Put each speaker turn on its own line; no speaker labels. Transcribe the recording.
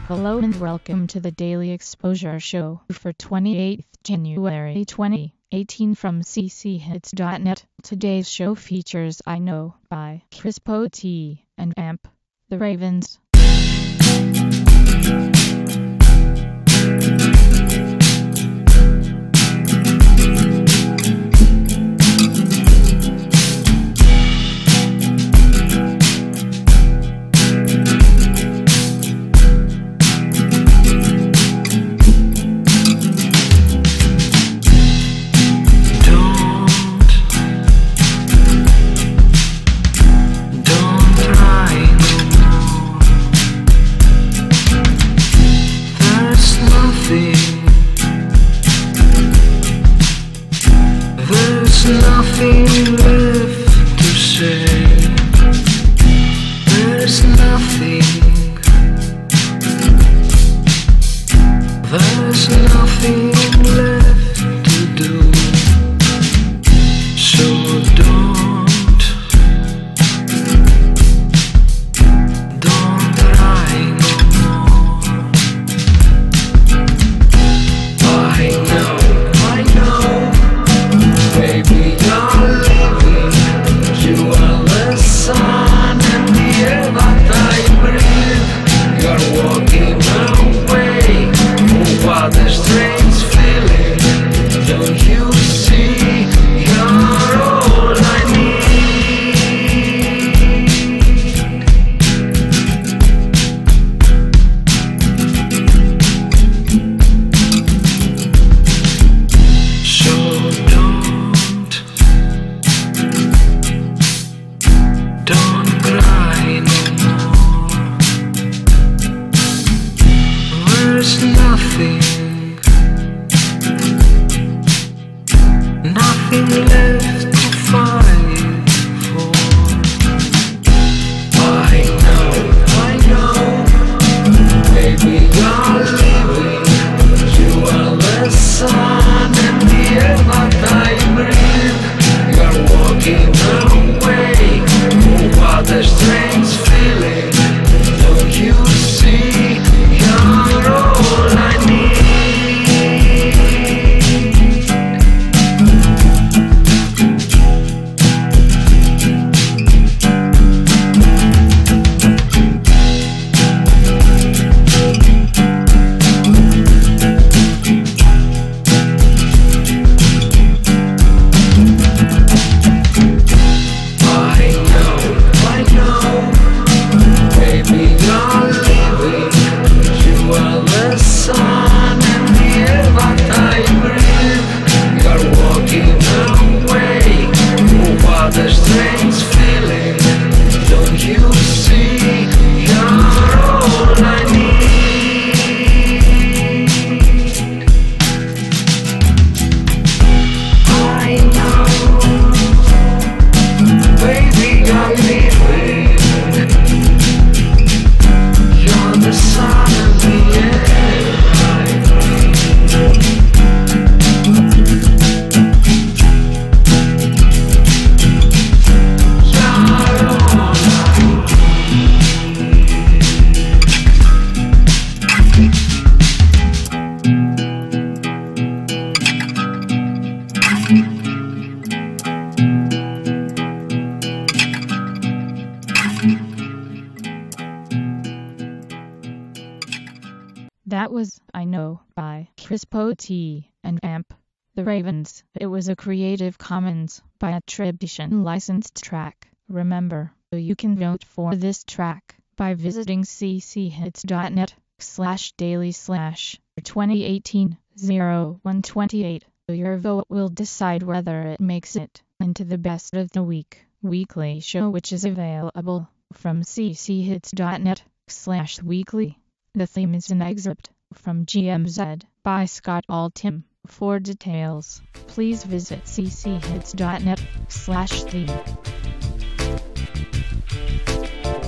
Hello and welcome to the Daily Exposure Show for 28th January 2018 from cchits.net. Today's show features I Know by Crispo T and Amp, The Ravens.
Nothing left to say. There's nothing. There's nothing left to do. So don't try no more. I know, baby. There's nothing left to fight for. I know, baby, you're leaving. You are the sun and the air that I breathe. You're walking away. Oh, what a strange feeling. Don't you see? You're all I need. I know, baby, you're leaving. You are the sun and the air that I breathe. You're walking away. Oh, what a strange feeling. Don't you see? You're all I need. I know, baby, you're leaving. You're the sun and the air I breathe. You're all I
That was I Know by Crispo T and Amp, The Ravens. It was a Creative Commons by attribution licensed track. Remember, you can vote for this track by visiting cchits.net/daily/2018-0128. Your vote will decide whether it makes it into the Best of the Week weekly show, which is available from cchits.net/weekly. The theme is an excerpt from GMZ by Scott Altham. For details, please visit cchits.net/theme.